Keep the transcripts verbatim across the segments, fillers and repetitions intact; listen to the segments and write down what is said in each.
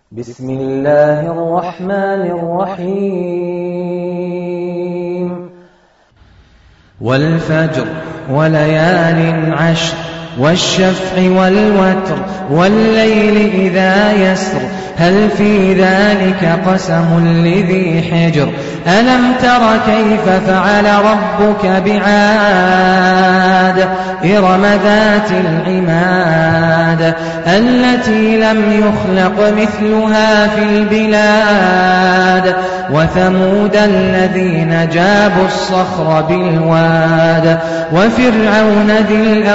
بسم الله الرحمن الرحيم والفجر وليال عشر والشفع والوتر والليل إذا يسر هل في ذلك قسم لذي حجر ألم تر كيف فعل ربك بعاد إرم ذات العماد التي لم يخلق مثلها في البلاد وثمود الذين جابوا الصخر بالواد وفرعون ذي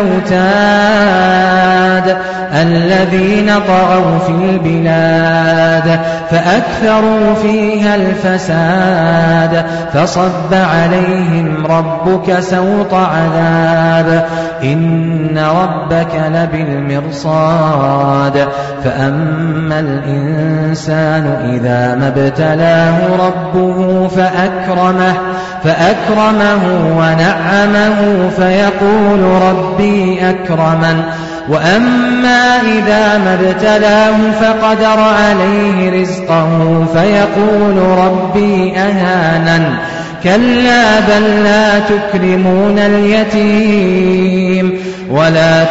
الأوتاد الذين طغوا في البلاد فأكثروا فيها الفساد فصب عليهم ربك سوط عذاب إن ربك لبالمرصاد فأما الإنسان إذا ما ابتلاه ربه فأكرمه فأكرمه ونعمه فيقول ربي أكرمن وأما إذا ما ابتلاه فقدر عليه رزقه فيقول ربي أهانن كلا بل لا تكرمون اليتيم ولا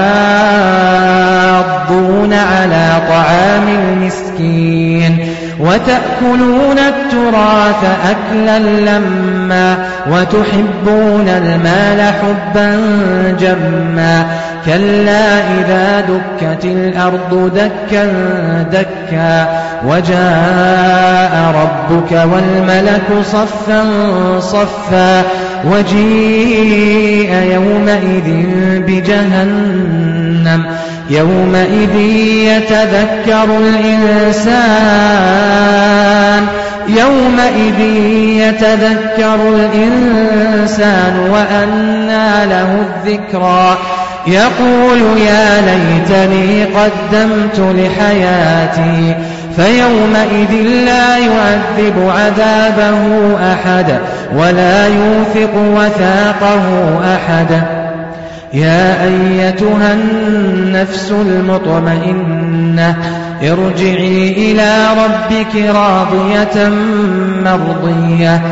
تحاضون على طعام المسكين وتأكلون التراث أكلا لما وتحبون المال حبا جما كلا إذا دكت الأرض دكا دكا وجاء ربك والملك صفا صفا وجيء يومئذ بجهنم يومئذ يتذكر الإنسان يومئذ يتذكر الإنسان وأنى له الذكرى يقول يا ليتني قدمت لحياتي فيومئذ لا يعذب عذابه أحد ولا يوثق وثاقه أحد يا أيتها النفس المطمئنة ارجعي إلى ربك راضية مرضية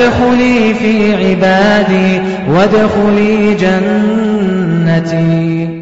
فادخلي في عبادي وادخلي جنتي.